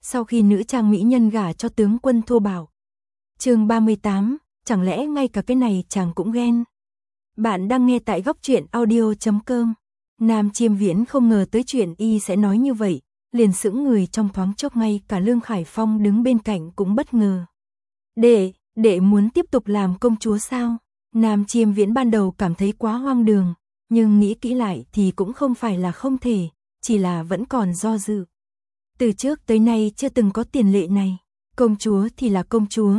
sau khi nữ trang mỹ nhân gả cho tướng quân thô bạo. Chương 38, chẳng lẽ ngay cả cái này chàng cũng ghen. Bạn đang nghe tại góc truyện audio.com. Nam Chiêm Viễn không ngờ tới chuyện y sẽ nói như vậy, liền sững người trong thoáng chốc, ngay cả Lương Khải Phong đứng bên cạnh cũng bất ngờ. Đệ muốn tiếp tục làm công chúa sao? Nam Chiêm Viễn ban đầu cảm thấy quá hoang đường, nhưng nghĩ kỹ lại thì cũng không phải là không thể, chỉ là vẫn còn do dự. Từ trước tới nay chưa từng có tiền lệ này, công chúa thì là công chúa,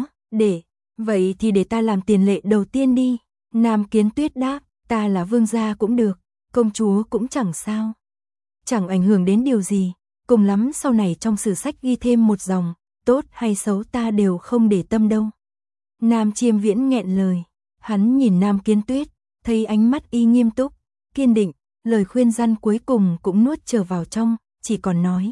vậy thì để ta làm tiền lệ đầu tiên đi. Nam Kiến Tuyết đáp, ta là vương gia cũng được, công chúa cũng chẳng sao. Chẳng ảnh hưởng đến điều gì, cùng lắm sau này trong sử sách ghi thêm một dòng, tốt hay xấu ta đều không để tâm đâu. Nam Chiêm Viễn nghẹn lời, hắn nhìn Nam Kiến Tuyết, thấy ánh mắt y nghiêm túc, kiên định, lời khuyên răn cuối cùng cũng nuốt trở vào trong, chỉ còn nói.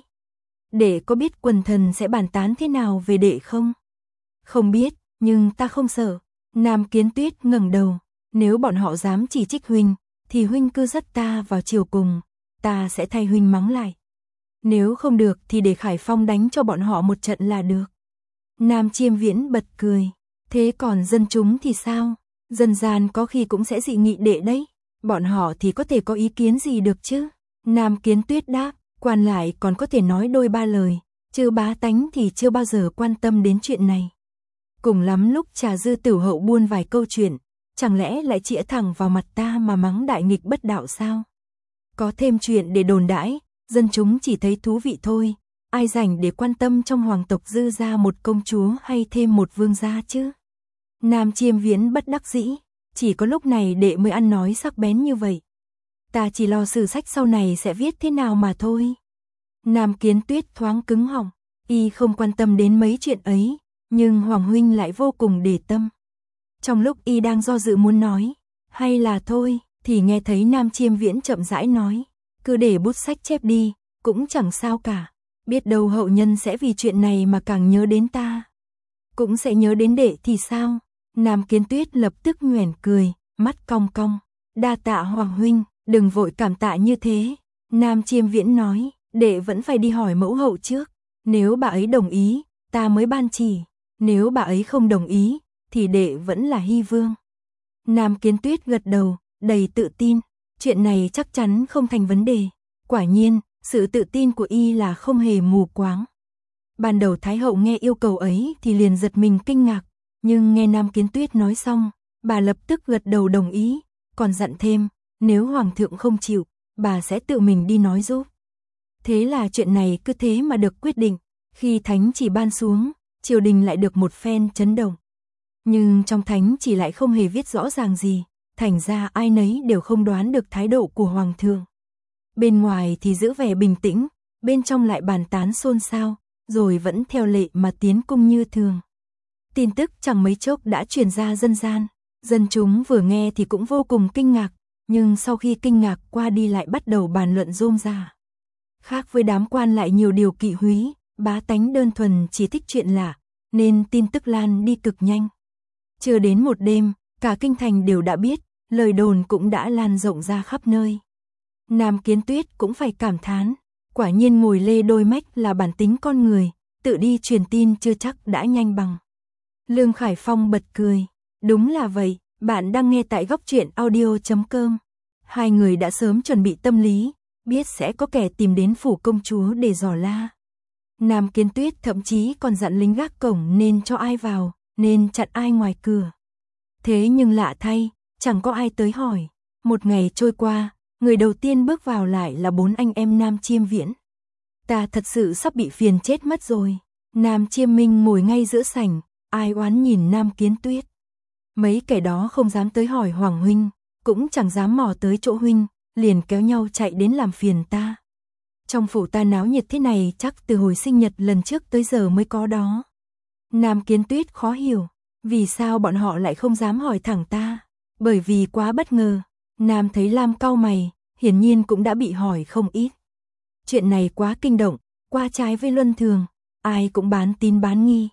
Đệ có biết quần thần sẽ bàn tán thế nào về đệ không? Không biết, nhưng ta không sợ. Nam Kiến Tuyết ngẩng đầu, nếu bọn họ dám chỉ trích huynh, thì huynh cứ dắt ta vào chiều cùng, ta sẽ thay huynh mắng lại. Nếu không được thì để Khải Phong đánh cho bọn họ một trận là được. Nam Chiêm Viễn bật cười, thế còn dân chúng thì sao? Dân gian có khi cũng sẽ dị nghị đệ đấy, bọn họ thì có thể có ý kiến gì được chứ? Nam Kiến Tuyết đáp, quan lại còn có thể nói đôi ba lời, chứ bá tánh thì chưa bao giờ quan tâm đến chuyện này. Cùng lắm lúc Trà Dư Tử Hậu buôn vài câu chuyện, chẳng lẽ lại chĩa thẳng vào mặt ta mà mắng đại nghịch bất đạo sao? Có thêm chuyện để đồn đãi, dân chúng chỉ thấy thú vị thôi, ai rảnh để quan tâm trong hoàng tộc dư ra một công chúa hay thêm một vương gia chứ? Nam Chiêm Viễn bất đắc dĩ, chỉ có lúc này đệ mới ăn nói sắc bén như vậy. Ta chỉ lo sử sách sau này sẽ viết thế nào mà thôi. Nam Kiến Tuyết thoáng cứng họng, y không quan tâm đến mấy chuyện ấy, nhưng Hoàng huynh lại vô cùng để tâm. Trong lúc y đang do dự muốn nói, hay là thôi, thì nghe thấy Nam Chiêm Viễn chậm rãi nói, cứ để bút sách chép đi, cũng chẳng sao cả, biết đâu hậu nhân sẽ vì chuyện này mà càng nhớ đến ta. Cũng sẽ nhớ đến đệ thì sao? Nam Kiến Tuyết lập tức nhoẻn cười, mắt cong cong, đa tạ Hoàng huynh, đừng vội cảm tạ như thế. Nam Chiêm Viễn nói, đệ vẫn phải đi hỏi mẫu hậu trước, nếu bà ấy đồng ý, ta mới ban chỉ, nếu bà ấy không đồng ý, thì đệ vẫn là Hy Vương. Nam Kiến Tuyết gật đầu, đầy tự tin, chuyện này chắc chắn không thành vấn đề. Quả nhiên, sự tự tin của y là không hề mù quáng. Ban đầu Thái hậu nghe yêu cầu ấy thì liền giật mình kinh ngạc, nhưng nghe Nam Kiến Tuyết nói xong, bà lập tức gật đầu đồng ý, còn dặn thêm, nếu hoàng thượng không chịu, bà sẽ tự mình đi nói giúp. Thế là chuyện này cứ thế mà được quyết định, khi thánh chỉ ban xuống, triều đình lại được một phen chấn động. Nhưng trong thánh chỉ lại không hề viết rõ ràng gì, thành ra ai nấy đều không đoán được thái độ của hoàng thượng. Bên ngoài thì giữ vẻ bình tĩnh, bên trong lại bàn tán xôn xao, rồi vẫn theo lệ mà tiến cung như thường. Tin tức chẳng mấy chốc đã truyền ra dân gian, dân chúng vừa nghe thì cũng vô cùng kinh ngạc, nhưng sau khi kinh ngạc qua đi lại bắt đầu bàn luận rôm rả. Khác với đám quan lại nhiều điều kỵ húy, bá tánh đơn thuần chỉ thích chuyện lạ, nên tin tức lan đi cực nhanh. Chưa đến một đêm, cả kinh thành đều đã biết, lời đồn cũng đã lan rộng ra khắp nơi. Nam Kiến Tuyết cũng phải cảm thán, quả nhiên ngồi lê đôi mách là bản tính con người, tự đi truyền tin chưa chắc đã nhanh bằng. Lương Khải Phong bật cười, đúng là vậy, bạn đang nghe tại góc truyện audio.com. Hai người đã sớm chuẩn bị tâm lý, biết sẽ có kẻ tìm đến phủ công chúa để dò la. Nam Kiến Tuyết thậm chí còn dặn lính gác cổng nên cho ai vào, nên chặn ai ngoài cửa. Thế nhưng lạ thay, chẳng có ai tới hỏi. Một ngày trôi qua, người đầu tiên bước vào lại là 4 anh em Nam Chiêm Viễn. Ta thật sự sắp bị phiền chết mất rồi. Nam Chiêm Minh ngồi ngay giữa sảnh, ai oán nhìn Nam Kiến Tuyết. Mấy kẻ đó không dám tới hỏi Hoàng huynh, cũng chẳng dám mò tới chỗ huynh, liền kéo nhau chạy đến làm phiền ta. Trong phủ ta náo nhiệt thế này chắc từ hồi sinh nhật lần trước tới giờ mới có đó. Nam Kiến Tuyết khó hiểu, vì sao bọn họ lại không dám hỏi thẳng ta? Bởi vì quá bất ngờ. Nam thấy Lam cau mày, hiển nhiên cũng đã bị hỏi không ít. Chuyện này quá kinh động, qua trái với luân thường, ai cũng bán tín bán nghi.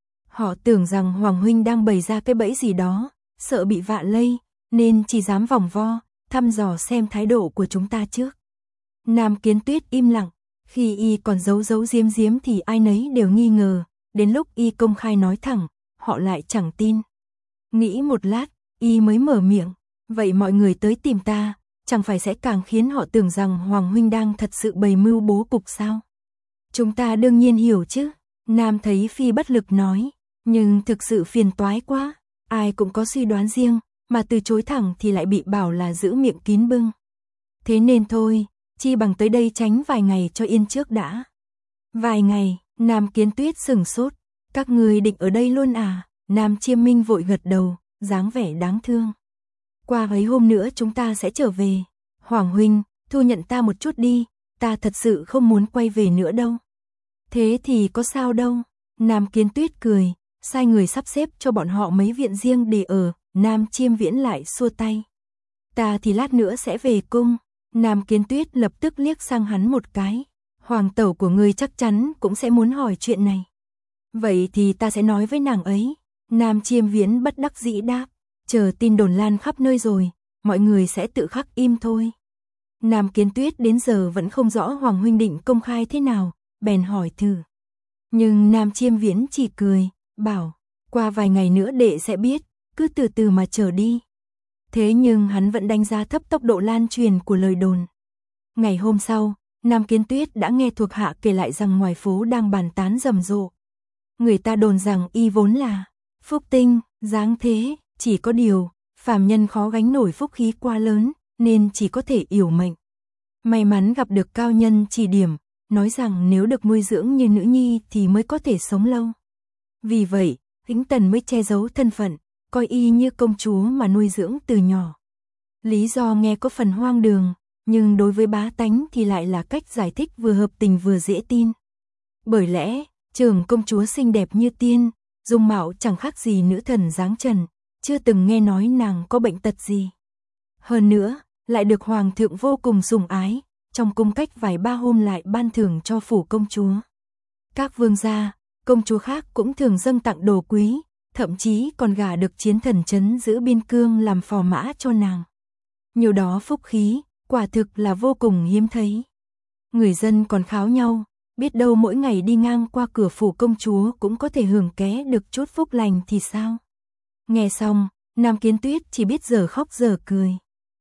Họ tưởng rằng Hoàng huynh đang bày ra cái bẫy gì đó, sợ bị vạ lây, nên chỉ dám vòng vo, thăm dò xem thái độ của chúng ta trước. Nam Kiến Tuyết im lặng, Khi y còn giấu giấu giếm giếm thì ai nấy đều nghi ngờ, đến lúc y công khai nói thẳng, họ lại chẳng tin. Nghĩ một lát, y mới mở miệng, vậy mọi người tới tìm ta, chẳng phải sẽ càng khiến họ tưởng rằng Hoàng huynh đang thật sự bày mưu bố cục sao? Chúng ta đương nhiên hiểu chứ, Nam thấy Phi bất lực nói, nhưng thực sự phiền toái quá, ai cũng có suy đoán riêng, mà từ chối thẳng thì lại bị bảo là giữ miệng kín bưng. Thế nên thôi, chi bằng tới đây tránh vài ngày cho yên trước đã. Vài ngày, Nam Kiến Tuyết sửng sốt, các người định ở đây luôn à? Nam Chiêm Minh vội gật đầu, dáng vẻ đáng thương. Qua mấy hôm nữa chúng ta sẽ trở về. Hoàng huynh, thu nhận ta một chút đi, ta thật sự không muốn quay về nữa đâu. Thế thì có sao đâu. Nam Kiến Tuyết cười, sai người sắp xếp cho bọn họ mấy viện riêng để ở. Nam Chiêm Viễn lại xua tay. Ta thì lát nữa sẽ về cung. Nam Kiến Tuyết lập tức liếc sang hắn một cái. Hoàng tẩu của ngươi chắc chắn cũng sẽ muốn hỏi chuyện này. Vậy thì ta sẽ nói với nàng ấy. Nam Chiêm Viễn bất đắc dĩ đáp. Chờ tin đồn lan khắp nơi rồi, mọi người sẽ tự khắc im thôi. Nam Kiến Tuyết đến giờ vẫn không rõ Hoàng huynh định công khai thế nào, bèn hỏi thử. Nhưng Nam Chiêm Viễn chỉ cười, bảo, qua vài ngày nữa đệ sẽ biết, cứ từ từ mà chờ đi. Thế nhưng hắn vẫn đánh giá thấp tốc độ lan truyền của lời đồn. Ngày hôm sau, Nam Kiến Tuyết đã nghe thuộc hạ kể lại rằng ngoài phố đang bàn tán rầm rộ. Người ta đồn rằng y vốn là phúc tinh, dáng thế, chỉ có điều, phàm nhân khó gánh nổi phúc khí quá lớn, nên chỉ có thể yểu mệnh. May mắn gặp được cao nhân chỉ điểm, nói rằng nếu được nuôi dưỡng như nữ nhi thì mới có thể sống lâu. Vì vậy, Hĩnh Tần mới che giấu thân phận, coi y như công chúa mà nuôi dưỡng từ nhỏ. Lý do nghe có phần hoang đường, nhưng đối với bá tánh thì lại là cách giải thích vừa hợp tình vừa dễ tin. Bởi lẽ, trưởng công chúa xinh đẹp như tiên, dung mạo chẳng khác gì nữ thần dáng trần, chưa từng nghe nói nàng có bệnh tật gì. Hơn nữa, lại được hoàng thượng vô cùng sủng ái, trong cung cách vài ba hôm lại ban thưởng cho phủ công chúa. Các vương gia, công chúa khác cũng thường dâng tặng đồ quý, thậm chí còn gả được chiến thần trấn giữ biên cương làm phò mã cho nàng. Nhiều đó phúc khí, quả thực là vô cùng hiếm thấy. Người dân còn kháo nhau, biết đâu mỗi ngày đi ngang qua cửa phủ công chúa cũng có thể hưởng ké được chút phúc lành thì sao? Nghe xong, Nam Kiến Tuyết chỉ biết giờ khóc giờ cười.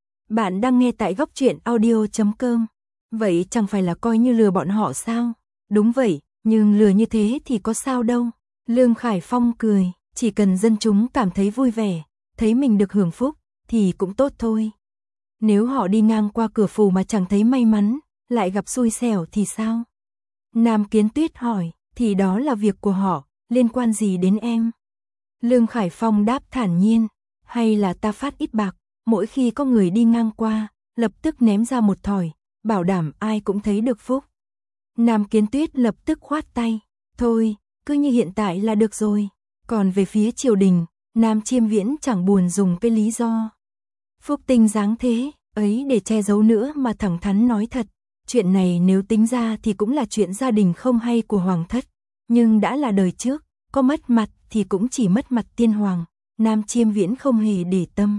Bạn đang nghe tại Góc Truyện Audio.com. Vậy chẳng phải là coi như lừa bọn họ sao? Đúng vậy, nhưng lừa như thế thì có sao đâu. Lương Khải Phong cười, chỉ cần dân chúng cảm thấy vui vẻ, thấy mình được hưởng phúc, thì cũng tốt thôi. Nếu họ đi ngang qua cửa phủ mà chẳng thấy may mắn, lại gặp xui xẻo thì sao? Nam Kiến Tuyết hỏi, thì đó là việc của họ, liên quan gì đến em? Lương Khải Phong đáp thản nhiên, hay là ta phát ít bạc, mỗi khi có người đi ngang qua, lập tức ném ra một thỏi, bảo đảm ai cũng thấy được phúc. Nam Kiến Tuyết lập tức khoát tay, thôi, cứ như hiện tại là được rồi. Còn về phía triều đình, Nam Chiêm Viễn chẳng buồn dùng cái lý do phúc tinh dáng thế ấy để che giấu nữa mà thẳng thắn nói thật. Chuyện này nếu tính ra thì cũng là chuyện gia đình không hay của hoàng thất, nhưng đã là đời trước, có mất mặt thì cũng chỉ mất mặt tiên hoàng. Nam Chiêm Viễn không hề để tâm.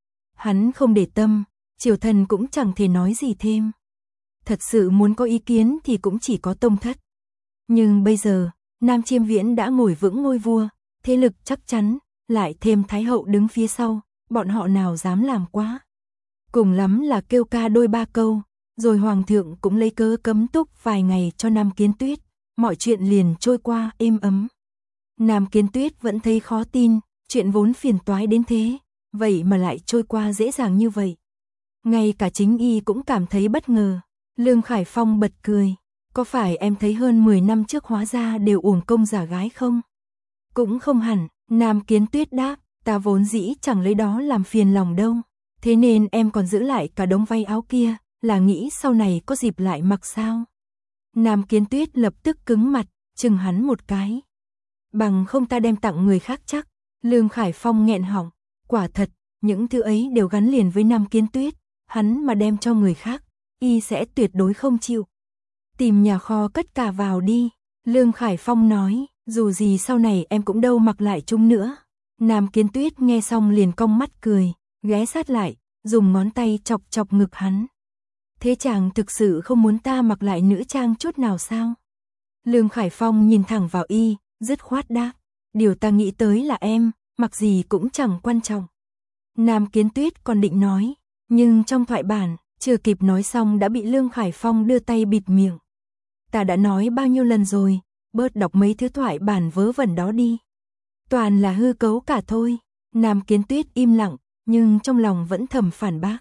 Hắn không để tâm, triều thần cũng chẳng thể nói gì thêm. Thật sự muốn có ý kiến thì cũng chỉ có tông thất. Nhưng bây giờ, Nam Chiêm Viễn đã ngồi vững ngôi vua, thế lực chắc chắn, lại thêm Thái hậu đứng phía sau, bọn họ nào dám làm quá. Cùng lắm là kêu ca đôi ba câu, rồi hoàng thượng cũng lấy cớ cấm túc vài ngày cho Nam Kiến Tuyết, mọi chuyện liền trôi qua êm ấm. Nam Kiến Tuyết vẫn thấy khó tin, chuyện vốn phiền toái đến thế, vậy mà lại trôi qua dễ dàng như vậy. Ngay cả chính y cũng cảm thấy bất ngờ. Lương Khải Phong bật cười, có phải em thấy hơn 10 năm trước hóa ra đều uổng công giả gái không? Cũng không hẳn, Nam Kiến Tuyết đáp, ta vốn dĩ chẳng lấy đó làm phiền lòng đâu, thế nên em còn giữ lại cả đống váy áo kia, là nghĩ sau này có dịp lại mặc sao? Nam Kiến Tuyết lập tức cứng mặt, chừng hắn một cái. Bằng không ta đem tặng người khác chắc. Lương Khải Phong nghẹn họng, quả thật, những thứ ấy đều gắn liền với Nam Kiến Tuyết, hắn mà đem cho người khác, y sẽ tuyệt đối không chịu. Tìm nhà kho cất cả vào đi, Lương Khải Phong nói, dù gì sau này em cũng đâu mặc lại chúng nữa. Nam Kiến Tuyết nghe xong liền cong mắt cười, ghé sát lại, dùng ngón tay chọc chọc ngực hắn. Thế chàng thực sự không muốn ta mặc lại nữ trang chút nào sao? Lương Khải Phong nhìn thẳng vào y, dứt khoát đáp. Điều ta nghĩ tới là em, mặc gì cũng chẳng quan trọng. Nam Kiến Tuyết còn định nói, nhưng trong thoại bản, chưa kịp nói xong đã bị Lương Khải Phong đưa tay bịt miệng. Ta đã nói bao nhiêu lần rồi, bớt đọc mấy thứ thoại bản vớ vẩn đó đi. Toàn là hư cấu cả thôi. Nam Kiến Tuyết im lặng, nhưng trong lòng vẫn thầm phản bác.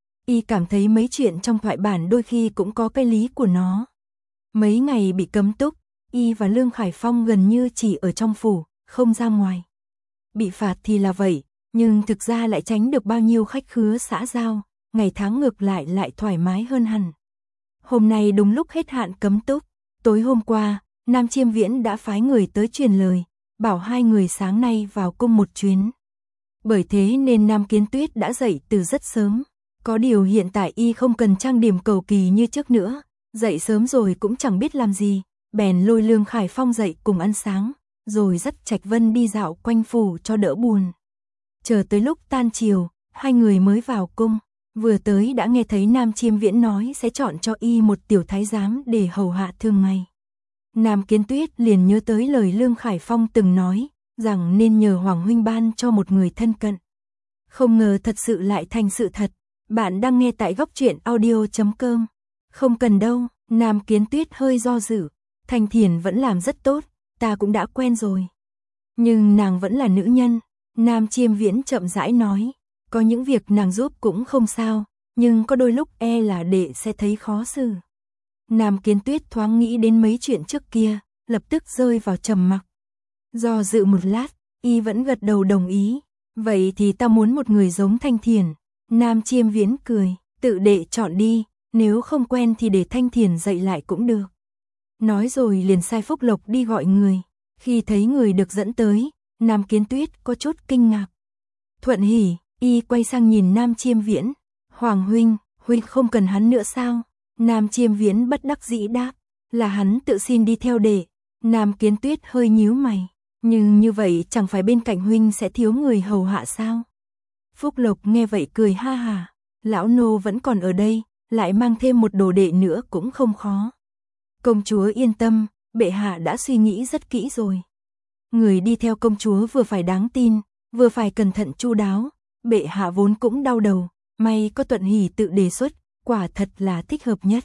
Y cảm thấy mấy chuyện trong thoại bản đôi khi cũng có cái lý của nó. Mấy ngày bị cấm túc, Y và Lương Khải Phong gần như chỉ ở trong phủ, không ra ngoài. Bị phạt thì là vậy, nhưng thực ra lại tránh được bao nhiêu khách khứa xã giao, ngày tháng ngược lại thoải mái hơn hẳn. Hôm nay đúng lúc hết hạn cấm túc, tối hôm qua, Nam Chiêm Viễn đã phái người tới truyền lời, bảo hai người sáng nay vào cung một chuyến. Bởi thế nên Nam Kiến Tuyết đã dậy từ rất sớm. Có điều hiện tại Y không cần trang điểm cầu kỳ như trước nữa, dậy sớm rồi cũng chẳng biết làm gì, bèn lôi Lương Khải Phong dậy cùng ăn sáng, rồi dắt Trạch Vân đi dạo quanh phủ cho đỡ buồn. Chờ tới lúc tan chiều, hai người mới vào cung, vừa tới đã nghe thấy Nam Chiêm Viễn nói sẽ chọn cho Y một tiểu thái giám để hầu hạ thường ngày. Nam Kiến Tuyết liền nhớ tới lời Lương Khải Phong từng nói, rằng nên nhờ Hoàng huynh ban cho một người thân cận. Không ngờ thật sự lại thành sự thật. Bạn đang nghe tại góc truyện audio.com. Không cần đâu, Nam Kiến Tuyết hơi do dự. Thanh Thiền vẫn làm rất tốt, ta cũng đã quen rồi. Nhưng nàng vẫn là nữ nhân. Nam Chiêm Viễn chậm rãi nói. Có những việc nàng giúp cũng không sao, nhưng có đôi lúc e là đệ sẽ thấy khó xử. Nam Kiến Tuyết thoáng nghĩ đến mấy chuyện trước kia, lập tức rơi vào trầm mặc. Do dự một lát, Y vẫn gật đầu đồng ý. Vậy thì ta muốn một người giống Thanh Thiền. Nam Chiêm Viễn cười, tự đệ chọn đi, nếu không quen thì để Thanh Thiền dạy lại cũng được. Nói rồi liền sai Phúc Lộc đi gọi người. Khi thấy người được dẫn tới, Nam Kiến Tuyết có chút kinh ngạc. Thuận hỉ, Y quay sang nhìn Nam Chiêm Viễn. Hoàng huynh, huynh không cần hắn nữa sao? Nam Chiêm Viễn bất đắc dĩ đáp, là hắn tự xin đi theo đệ. Nam Kiến Tuyết hơi nhíu mày, nhưng như vậy chẳng phải bên cạnh huynh sẽ thiếu người hầu hạ sao? Phúc Lộc nghe vậy cười ha hà, lão nô vẫn còn ở đây, lại mang thêm một đồ đệ nữa cũng không khó. Công chúa yên tâm, bệ hạ đã suy nghĩ rất kỹ rồi. Người đi theo công chúa vừa phải đáng tin, vừa phải cẩn thận chu đáo, bệ hạ vốn cũng đau đầu, may có Thuận hỉ tự đề xuất, quả thật là thích hợp nhất.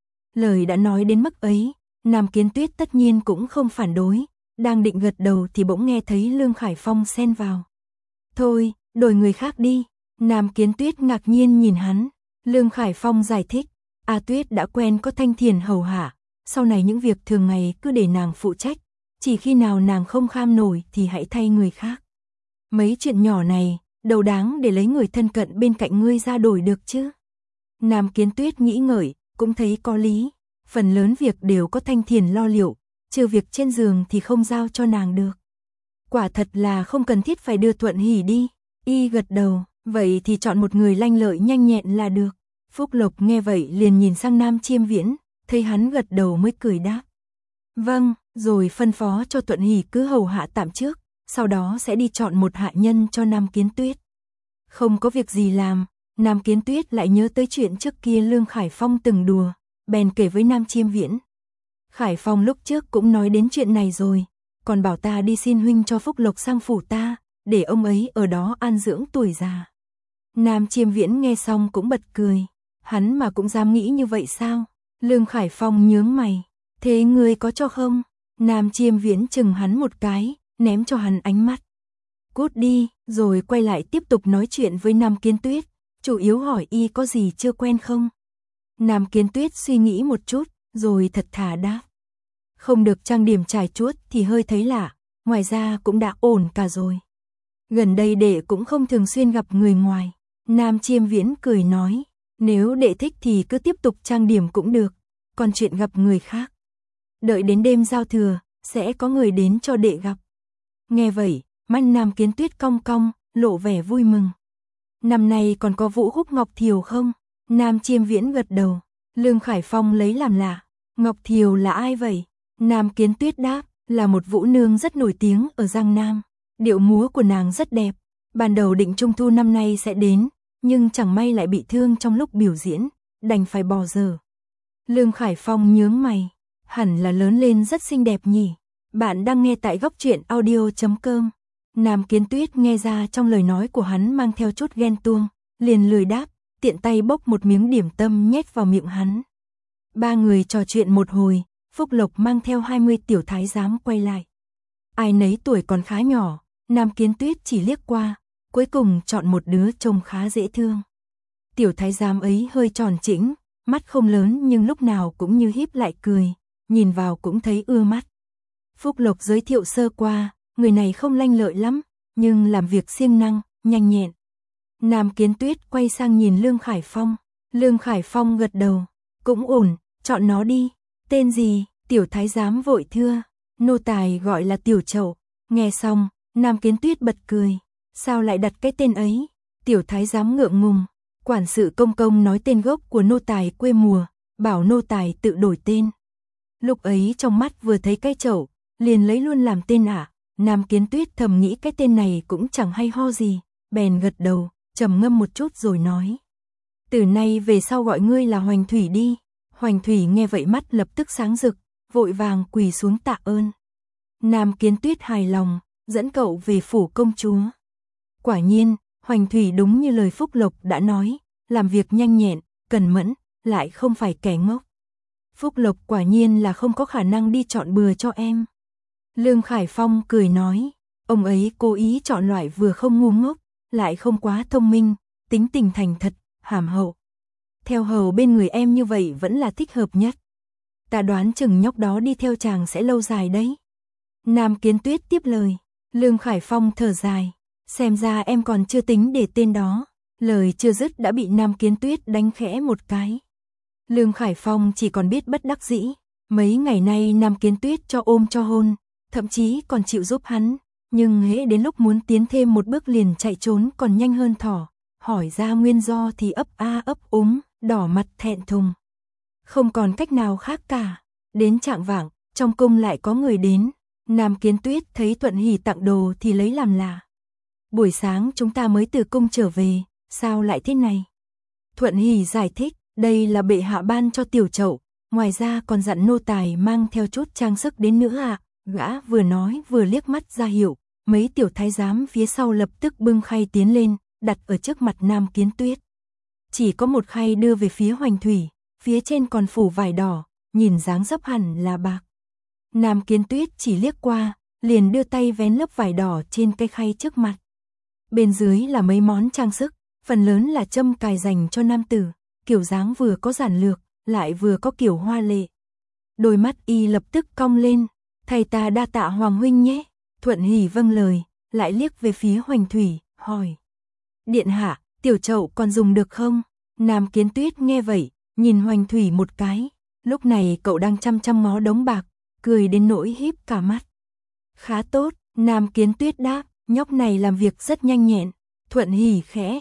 Lời đã nói đến mức ấy, Nam Kiến Tuyết tất nhiên cũng không phản đối, đang định gật đầu thì bỗng nghe thấy Lương Khải Phong xen vào. Thôi, đổi người khác đi. Nam Kiến Tuyết ngạc nhiên nhìn hắn. Lương Khải Phong giải thích, A Tuyết đã quen có Thanh Thiền hầu hạ, sau này những việc thường ngày cứ để nàng phụ trách, chỉ khi nào nàng không kham nổi thì hãy thay người khác. Mấy chuyện nhỏ này, đâu đáng để lấy người thân cận bên cạnh ngươi ra đổi được chứ. Nam Kiến Tuyết nghĩ ngợi, cũng thấy có lý, phần lớn việc đều có Thanh Thiền lo liệu, trừ việc trên giường thì không giao cho nàng được. Quả thật là không cần thiết phải đưa Thuận hỉ đi. Y gật đầu, vậy thì chọn một người lanh lợi nhanh nhẹn là được. Phúc Lộc nghe vậy liền nhìn sang Nam Chiêm Viễn, thấy hắn gật đầu mới cười đáp. Vâng, rồi phân phó cho Thuận hỉ cứ hầu hạ tạm trước, sau đó sẽ đi chọn một hạ nhân cho Nam Kiến Tuyết. Không có việc gì làm, Nam Kiến Tuyết lại nhớ tới chuyện trước kia Lương Khải Phong từng đùa, bèn kể với Nam Chiêm Viễn. Khải Phong lúc trước cũng nói đến chuyện này rồi, còn bảo ta đi xin huynh cho Phúc Lộc sang phủ ta, để ông ấy ở đó an dưỡng tuổi già. Nam Chiêm Viễn nghe xong cũng bật cười, hắn mà cũng dám nghĩ như vậy sao? Lương Khải Phong nhướng mày, thế ngươi có cho không? Nam Chiêm Viễn chừng hắn một cái, ném cho hắn ánh mắt. Cút đi, rồi quay lại tiếp tục nói chuyện với Nam Kiến Tuyết, chủ yếu hỏi y có gì chưa quen không? Nam Kiến Tuyết suy nghĩ một chút, rồi thật thà đáp. Không được trang điểm trải chuốt thì hơi thấy lạ, ngoài ra cũng đã ổn cả rồi. Gần đây đệ cũng không thường xuyên gặp người ngoài. Nam Chiêm Viễn cười nói, nếu đệ thích thì cứ tiếp tục trang điểm cũng được, còn chuyện gặp người khác, đợi đến đêm giao thừa, sẽ có người đến cho đệ gặp. Nghe vậy, mắt Nam Kiến Tuyết cong cong, lộ vẻ vui mừng. Năm nay còn có Vũ Húc Ngọc Thiều không? Nam Chiêm Viễn gật đầu. Lương Khải Phong lấy làm lạ, Ngọc Thiều là ai vậy? Nam Kiến Tuyết đáp, là một vũ nương rất nổi tiếng ở Giang Nam. Điệu múa của nàng rất đẹp. Ban đầu định Trung thu năm nay sẽ đến, nhưng chẳng may lại bị thương trong lúc biểu diễn, đành phải bỏ dở. Lương Khải Phong nhướng mày, hẳn là lớn lên rất xinh đẹp nhỉ. Bạn đang nghe tại góc truyện audio.com. Nam Kiến Tuyết nghe ra trong lời nói của hắn mang theo chút ghen tuông, liền lười đáp, tiện tay bốc một miếng điểm tâm nhét vào miệng hắn. Ba người trò chuyện một hồi, Phúc Lộc mang theo 20 tiểu thái giám quay lại. Ai nấy tuổi còn khá nhỏ, Nam Kiến Tuyết chỉ liếc qua, cuối cùng chọn một đứa trông khá dễ thương. Tiểu thái giám ấy hơi tròn chỉnh, mắt không lớn nhưng lúc nào cũng như híp lại cười, nhìn vào cũng thấy ưa mắt. Phúc Lộc giới thiệu sơ qua, người này không lanh lợi lắm, nhưng làm việc siêng năng, nhanh nhẹn. Nam Kiến Tuyết quay sang nhìn Lương Khải Phong. Lương Khải Phong gật đầu, cũng ổn, chọn nó đi. Tên gì? Tiểu thái giám vội thưa. Nô tài gọi là Tiểu Chậu. Nghe xong, Nam Kiến Tuyết bật cười. Sao lại đặt cái tên ấy? Tiểu thái giám ngượng ngùng. Quản sự công công nói tên gốc của nô tài quê mùa, bảo nô tài tự đổi tên. Lúc ấy trong mắt vừa thấy cái chậu, liền lấy luôn làm tên ạ. Nam Kiến Tuyết thầm nghĩ cái tên này cũng chẳng hay ho gì, bèn gật đầu, trầm ngâm một chút rồi nói. Từ nay về sau gọi ngươi là Hoành Thủy đi. Hoành Thủy nghe vậy mắt lập tức sáng rực, vội vàng quỳ xuống tạ ơn. Nam Kiến Tuyết hài lòng, dẫn cậu về phủ công chúa. Quả nhiên, Hoành Thủy đúng như lời Phúc Lộc đã nói, làm việc nhanh nhẹn, cẩn mẫn, lại không phải kẻ ngốc. Phúc Lộc quả nhiên là không có khả năng đi chọn bừa cho em. Lương Khải Phong cười nói, ông ấy cố ý chọn loại vừa không ngu ngốc, lại không quá thông minh, tính tình thành thật, hàm hậu. Theo hầu bên người em như vậy vẫn là thích hợp nhất. Ta đoán chừng nhóc đó đi theo chàng sẽ lâu dài đấy. Nam Kiến Tuyết tiếp lời. Lương Khải Phong thở dài, xem ra em còn chưa tính để tên đó. Lời chưa dứt đã bị Nam Kiến Tuyết đánh khẽ một cái. Lương Khải Phong chỉ còn biết bất đắc dĩ. Mấy ngày nay Nam Kiến Tuyết cho ôm cho hôn, thậm chí còn chịu giúp hắn, nhưng hễ đến lúc muốn tiến thêm một bước liền chạy trốn còn nhanh hơn thỏ. Hỏi ra nguyên do thì ấp a ấp úng, đỏ mặt thẹn thùng. Không còn cách nào khác cả. Đến chạng vạng, trong cung lại có người đến. Nam Kiến Tuyết thấy Thuận Hỷ tặng đồ thì lấy làm lạ. Buổi sáng chúng ta mới từ cung trở về, sao lại thế này? Thuận Hỷ giải thích, đây là bệ hạ ban cho Tiểu Chậu, ngoài ra còn dặn nô tài mang theo chút trang sức đến nữa ạ. Gã vừa nói vừa liếc mắt ra hiệu, mấy tiểu thái giám phía sau lập tức bưng khay tiến lên, đặt ở trước mặt Nam Kiến Tuyết. Chỉ có một khay đưa về phía Hoành Thủy, phía trên còn phủ vải đỏ, nhìn dáng dấp hẳn là bạc. Nam Kiến Tuyết chỉ liếc qua, liền đưa tay vén lớp vải đỏ trên cái khay trước mặt. Bên dưới là mấy món trang sức, phần lớn là châm cài dành cho nam tử, kiểu dáng vừa có giản lược, lại vừa có kiểu hoa lệ. Đôi mắt y lập tức cong lên, thầy ta đa tạ Hoàng huynh nhé. Thuận Hỷ vâng lời, lại liếc về phía Hoành Thủy, hỏi. Điện hạ, Tiểu Chậu còn dùng được không? Nam Kiến Tuyết nghe vậy, nhìn Hoành Thủy một cái, lúc này cậu đang chăm chăm ngó đống bạc, cười đến nỗi híp cả mắt. Khá tốt, Nam Kiến Tuyết đáp, nhóc này làm việc rất nhanh nhẹn. Thuận Hỷ khẽ,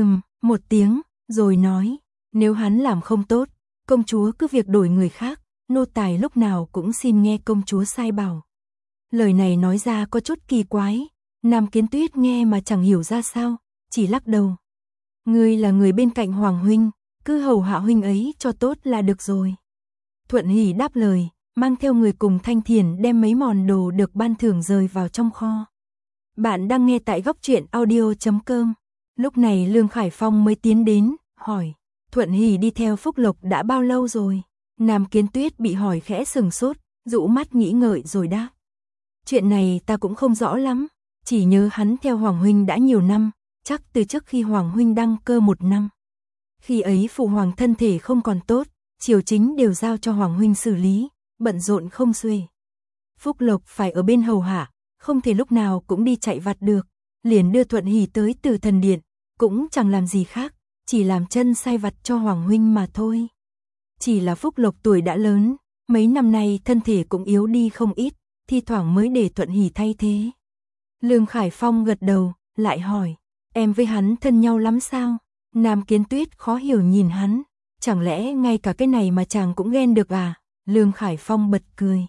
một tiếng, rồi nói, nếu hắn làm không tốt, công chúa cứ việc đổi người khác, nô tài lúc nào cũng xin nghe công chúa sai bảo. Lời này nói ra có chút kỳ quái, Nam Kiến Tuyết nghe mà chẳng hiểu ra sao, chỉ lắc đầu. Ngươi là người bên cạnh Hoàng huynh, cứ hầu hạ huynh ấy cho tốt là được rồi. Thuận Hỷ đáp lời, mang theo người cùng Thanh Thiền đem mấy món đồ được ban thưởng rời vào trong kho. Bạn đang nghe tại góc truyện audio.com. Lúc này Lương Khải Phong mới tiến đến, hỏi, Thuận Hỷ đi theo Phúc Lộc đã bao lâu rồi? Nam Kiến Tuyết bị hỏi khẽ sừng sốt, dụ mắt nghĩ ngợi rồi đáp. Chuyện này ta cũng không rõ lắm, chỉ nhớ hắn theo Hoàng huynh đã nhiều năm, chắc từ trước khi Hoàng huynh đăng cơ 1 năm. Khi ấy phụ hoàng thân thể không còn tốt, triều chính đều giao cho Hoàng huynh xử lý, bận rộn không xuể. Phúc Lộc phải ở bên hầu hạ, không thể lúc nào cũng đi chạy vặt được, liền đưa Thuận Hỷ tới Từ Thần Điện, cũng chẳng làm gì khác, chỉ làm chân sai vặt cho Hoàng huynh mà thôi. Chỉ là Phúc Lộc tuổi đã lớn, mấy năm nay thân thể cũng yếu đi không ít, thi thoảng mới để Thuận Hỷ thay thế. Lương Khải Phong gật đầu, lại hỏi, em với hắn thân nhau lắm sao? Nam Kiến Tuyết khó hiểu nhìn hắn, chẳng lẽ ngay cả cái này mà chàng cũng ghen được à? Lương Khải Phong bật cười.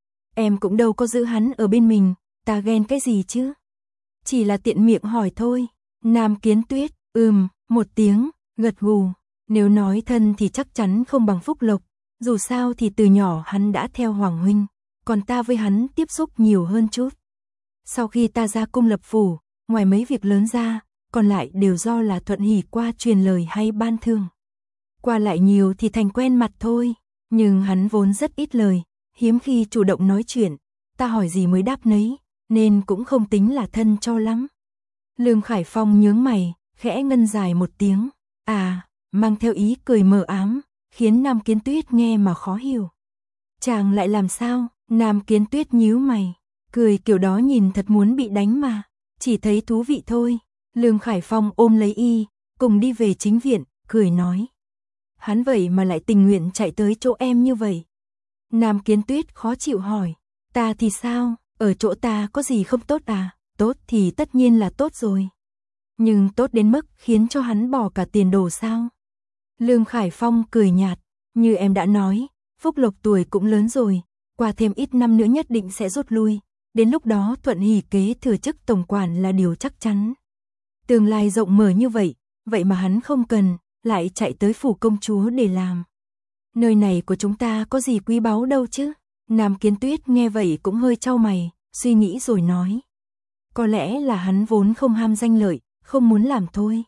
Em cũng đâu có giữ hắn ở bên mình, ta ghen cái gì chứ? Chỉ là tiện miệng hỏi thôi. Nam Kiến Tuyết, một tiếng, gật gù. Nếu nói thân thì chắc chắn không bằng Phúc Lộc, dù sao thì từ nhỏ hắn đã theo Hoàng huynh, còn ta với hắn tiếp xúc nhiều hơn chút. Sau khi ta ra cung lập phủ, ngoài mấy việc lớn ra, còn lại đều do là Thuận Hỷ qua truyền lời hay ban thương. Qua lại nhiều thì thành quen mặt thôi, nhưng hắn vốn rất ít lời, hiếm khi chủ động nói chuyện, ta hỏi gì mới đáp nấy, nên cũng không tính là thân cho lắm. Lương Khải Phong nhướng mày, khẽ ngân dài một tiếng, mang theo ý cười mờ ám, khiến Nam Kiến Tuyết nghe mà khó hiểu. Chàng lại làm sao? Nam Kiến Tuyết nhíu mày, cười kiểu đó nhìn thật muốn bị đánh mà, chỉ thấy thú vị thôi. Lương Khải Phong ôm lấy y, cùng đi về chính viện, cười nói. Hắn vậy mà lại tình nguyện chạy tới chỗ em như vậy. Nam Kiến Tuyết khó chịu hỏi, ta thì sao, ở chỗ ta có gì không tốt à? Tốt thì tất nhiên là tốt rồi. Nhưng tốt đến mức khiến cho hắn bỏ cả tiền đồ sao? Lương Khải Phong cười nhạt, như em đã nói, Phúc Lộc tuổi cũng lớn rồi, qua thêm ít năm nữa nhất định sẽ rút lui, đến lúc đó Thuận Hỷ kế thừa chức tổng quản là điều chắc chắn. Tương lai rộng mở như vậy, vậy mà hắn không cần, lại chạy tới phủ công chúa để làm. Nơi này của chúng ta có gì quý báu đâu chứ? Nam Kiến Tuyết nghe vậy cũng hơi chau mày, suy nghĩ rồi nói. Có lẽ là hắn vốn không ham danh lợi, không muốn làm thôi.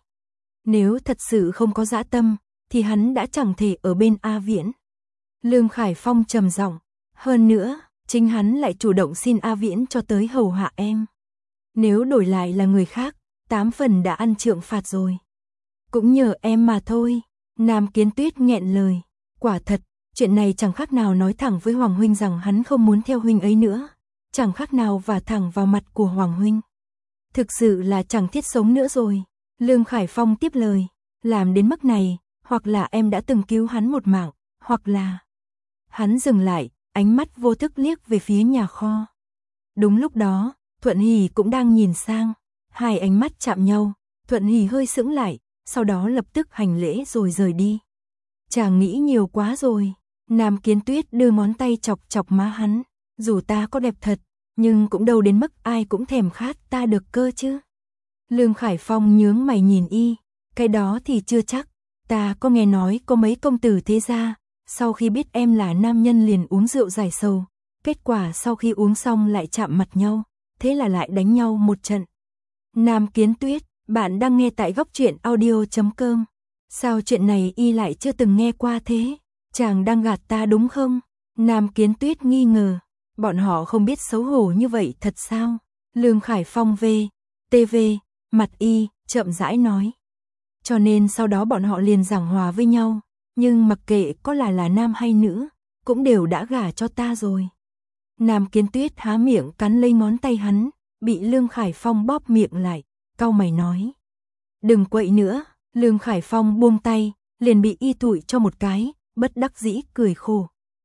Nếu thật sự không có dã tâm, thì hắn đã chẳng thể ở bên A Viễn. Lương Khải Phong trầm giọng, hơn nữa, chính hắn lại chủ động xin A Viễn cho tới hầu hạ em. Nếu đổi lại là người khác, 8 phần đã ăn trượng phạt rồi. Cũng nhờ em mà thôi. Nam Kiến Tuyết nghẹn lời, quả thật, chuyện này chẳng khác nào nói thẳng với Hoàng huynh rằng hắn không muốn theo huynh ấy nữa, chẳng khác nào vả thẳng vào mặt của Hoàng huynh. Thực sự là chẳng thiết sống nữa rồi. Lương Khải Phong tiếp lời, làm đến mức này, hoặc là em đã từng cứu hắn một mạng, hoặc là... Hắn dừng lại, ánh mắt vô thức liếc về phía nhà kho. Đúng lúc đó, Thuận Hỷ cũng đang nhìn sang, hai ánh mắt chạm nhau, Thuận Hỷ hơi sững lại, sau đó lập tức hành lễ rồi rời đi. Chàng nghĩ nhiều quá rồi. Nam Kiến Tuyết đưa ngón tay chọc chọc má hắn, dù ta có đẹp thật, nhưng cũng đâu đến mức ai cũng thèm khát ta được cơ chứ. Lương Khải Phong nhướng mày nhìn y, cái đó thì chưa chắc, ta có nghe nói có mấy công tử thế gia, sau khi biết em là nam nhân liền uống rượu giải sầu, kết quả sau khi uống xong lại chạm mặt nhau, thế là lại đánh nhau một trận. Nam Kiến Tuyết, bạn đang nghe tại Góc Truyện Audio.com. Sao chuyện này y lại chưa từng nghe qua thế? Chàng đang gạt ta đúng không? Nam Kiến Tuyết nghi ngờ, bọn họ không biết xấu hổ như vậy thật sao? Lương Khải Phong TV, mặt y, chậm rãi nói. Cho nên sau đó bọn họ liền giảng hòa với nhau, nhưng mặc kệ có là nam hay nữ, cũng đều đã gả cho ta rồi. Nam Kiến Tuyết há miệng cắn lấy ngón tay hắn, bị Lương Khải Phong bóp miệng lại, cau mày nói. Đừng quậy nữa. Lương Khải Phong buông tay, liền bị y thụi cho một cái, bất đắc dĩ cười khổ.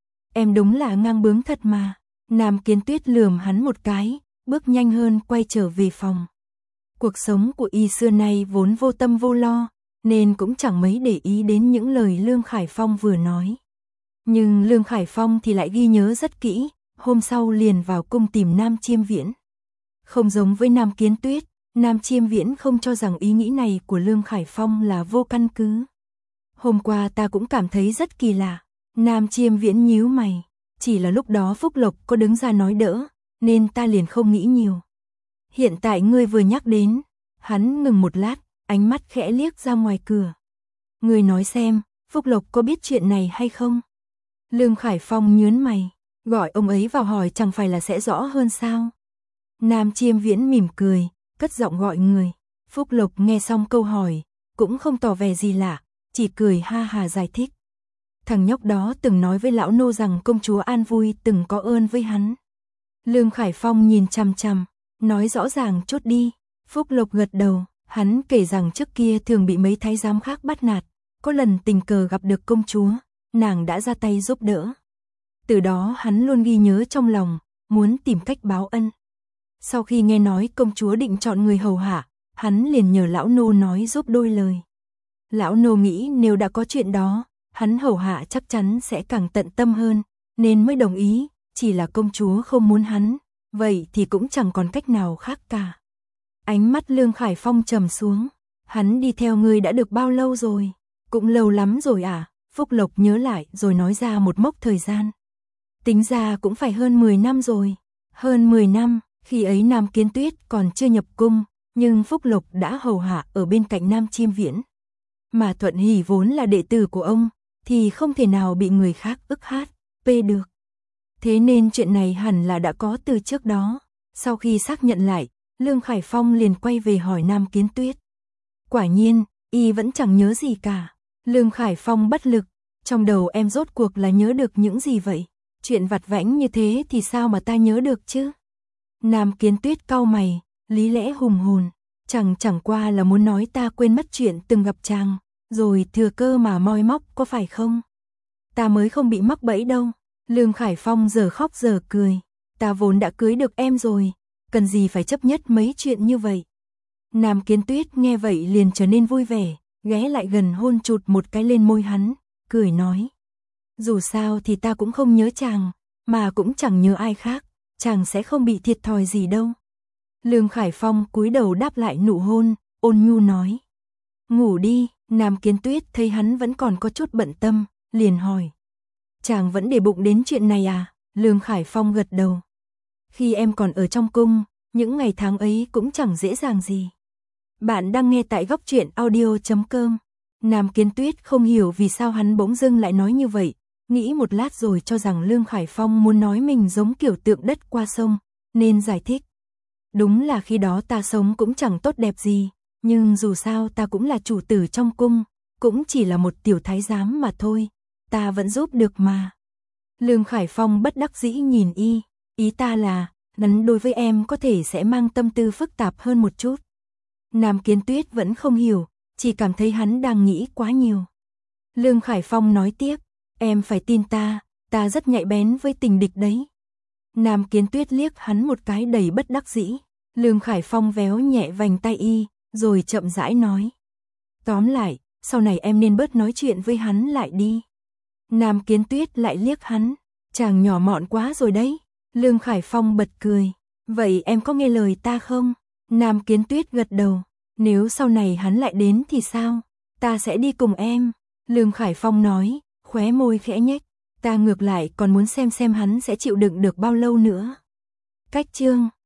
Em đúng là ngang bướng thật mà. Nam Kiến Tuyết lườm hắn một cái, bước nhanh hơn quay trở về phòng. Cuộc sống của y xưa nay vốn vô tâm vô lo, nên cũng chẳng mấy để ý đến những lời Lương Khải Phong vừa nói. Nhưng Lương Khải Phong thì lại ghi nhớ rất kỹ, hôm sau liền vào cung tìm Nam Chiêm Viễn. Không giống với Nam Kiến Tuyết, Nam Chiêm Viễn không cho rằng ý nghĩ này của Lương Khải Phong là vô căn cứ. Hôm qua ta cũng cảm thấy rất kỳ lạ. Nam Chiêm Viễn nhíu mày, chỉ là lúc đó Phúc Lộc có đứng ra nói đỡ, nên ta liền không nghĩ nhiều. Hiện tại ngươi vừa nhắc đến, hắn ngừng một lát, ánh mắt khẽ liếc ra ngoài cửa. Ngươi nói xem, Phúc Lộc có biết chuyện này hay không? Lương Khải Phong nhướng mày, gọi ông ấy vào hỏi chẳng phải là sẽ rõ hơn sao? Nam Chiêm Viễn mỉm cười, cất giọng gọi người. Phúc Lộc nghe xong câu hỏi, cũng không tỏ vẻ gì lạ, chỉ cười ha hà giải thích. Thằng nhóc đó từng nói với lão nô rằng công chúa An Vui từng có ơn với hắn. Lương Khải Phong nhìn chằm chằm, nói rõ ràng chút đi. Phúc Lộc gật đầu, hắn kể rằng trước kia thường bị mấy thái giám khác bắt nạt, có lần tình cờ gặp được công chúa, nàng đã ra tay giúp đỡ. Từ đó hắn luôn ghi nhớ trong lòng, muốn tìm cách báo ân. Sau khi nghe nói công chúa định chọn người hầu hạ, hắn liền nhờ lão nô nói giúp đôi lời. Lão nô nghĩ nếu đã có chuyện đó, hắn hầu hạ chắc chắn sẽ càng tận tâm hơn, nên mới đồng ý, chỉ là công chúa không muốn hắn, vậy thì cũng chẳng còn cách nào khác cả. Ánh mắt Lương Khải Phong trầm xuống, hắn đi theo ngươi đã được bao lâu rồi? Cũng lâu lắm rồi à? Phúc Lộc nhớ lại rồi nói ra một mốc thời gian. Tính ra cũng phải hơn 10 năm rồi. Hơn 10 năm, khi ấy Nam Kiến Tuyết còn chưa nhập cung, nhưng Phúc Lộc đã hầu hạ ở bên cạnh Nam Chiêm Viễn. Mà Thuận Hỷ vốn là đệ tử của ông, thì không thể nào bị người khác ức hát, phê được. Thế nên chuyện này hẳn là đã có từ trước đó. Sau khi xác nhận lại, Lương Khải Phong liền quay về hỏi Nam Kiến Tuyết. Quả nhiên, y vẫn chẳng nhớ gì cả. Lương Khải Phong bất lực, trong đầu em rốt cuộc là nhớ được những gì vậy? Chuyện vặt vãnh như thế thì sao mà ta nhớ được chứ? Nam Kiến Tuyết cau mày, lý lẽ hùng hồn, chẳng qua là muốn nói ta quên mất chuyện từng gặp chàng, rồi thừa cơ mà moi móc có phải không? Ta mới không bị mắc bẫy đâu. Lương Khải Phong giờ khóc giờ cười, ta vốn đã cưới được em rồi, cần gì phải chấp nhất mấy chuyện như vậy. Nam Kiến Tuyết nghe vậy liền trở nên vui vẻ, ghé lại gần hôn chụt một cái lên môi hắn, cười nói. Dù sao thì ta cũng không nhớ chàng, mà cũng chẳng nhớ ai khác, chàng sẽ không bị thiệt thòi gì đâu. Lương Khải Phong cúi đầu đáp lại nụ hôn, ôn nhu nói. Ngủ đi. Nam Kiến Tuyết thấy hắn vẫn còn có chút bận tâm, liền hỏi. Chàng vẫn để bụng đến chuyện này à? Lương Khải Phong gật đầu. Khi em còn ở trong cung, những ngày tháng ấy cũng chẳng dễ dàng gì. Bạn đang nghe tại Góc Truyện Audio.com. Nam Kiến Tuyết không hiểu vì sao hắn bỗng dưng lại nói như vậy, nghĩ một lát rồi cho rằng Lương Khải Phong muốn nói mình giống kiểu tượng đất qua sông, nên giải thích. Đúng là khi đó ta sống cũng chẳng tốt đẹp gì, nhưng dù sao ta cũng là chủ tử trong cung, cũng chỉ là một tiểu thái giám mà thôi, ta vẫn giúp được mà. Lương Khải Phong bất đắc dĩ nhìn y, ý ta là, hắn đối với em có thể sẽ mang tâm tư phức tạp hơn một chút. Nam Kiến Tuyết vẫn không hiểu, chỉ cảm thấy hắn đang nghĩ quá nhiều. Lương Khải Phong nói tiếp, em phải tin ta rất nhạy bén với tình địch đấy. Nam Kiến Tuyết liếc hắn một cái đầy bất đắc dĩ. Lương Khải Phong véo nhẹ vành tay y, rồi chậm rãi nói. Tóm lại, sau này em nên bớt nói chuyện với hắn lại đi. Nam Kiến Tuyết lại liếc hắn, chàng nhỏ mọn quá rồi đấy. Lương Khải Phong bật cười, vậy em có nghe lời ta không? Nam Kiến Tuyết gật đầu, nếu sau này hắn lại đến thì sao? Ta sẽ đi cùng em. Lương Khải Phong nói, khóe môi khẽ nhếch, ta ngược lại còn muốn xem hắn sẽ chịu đựng được bao lâu nữa. Cách chương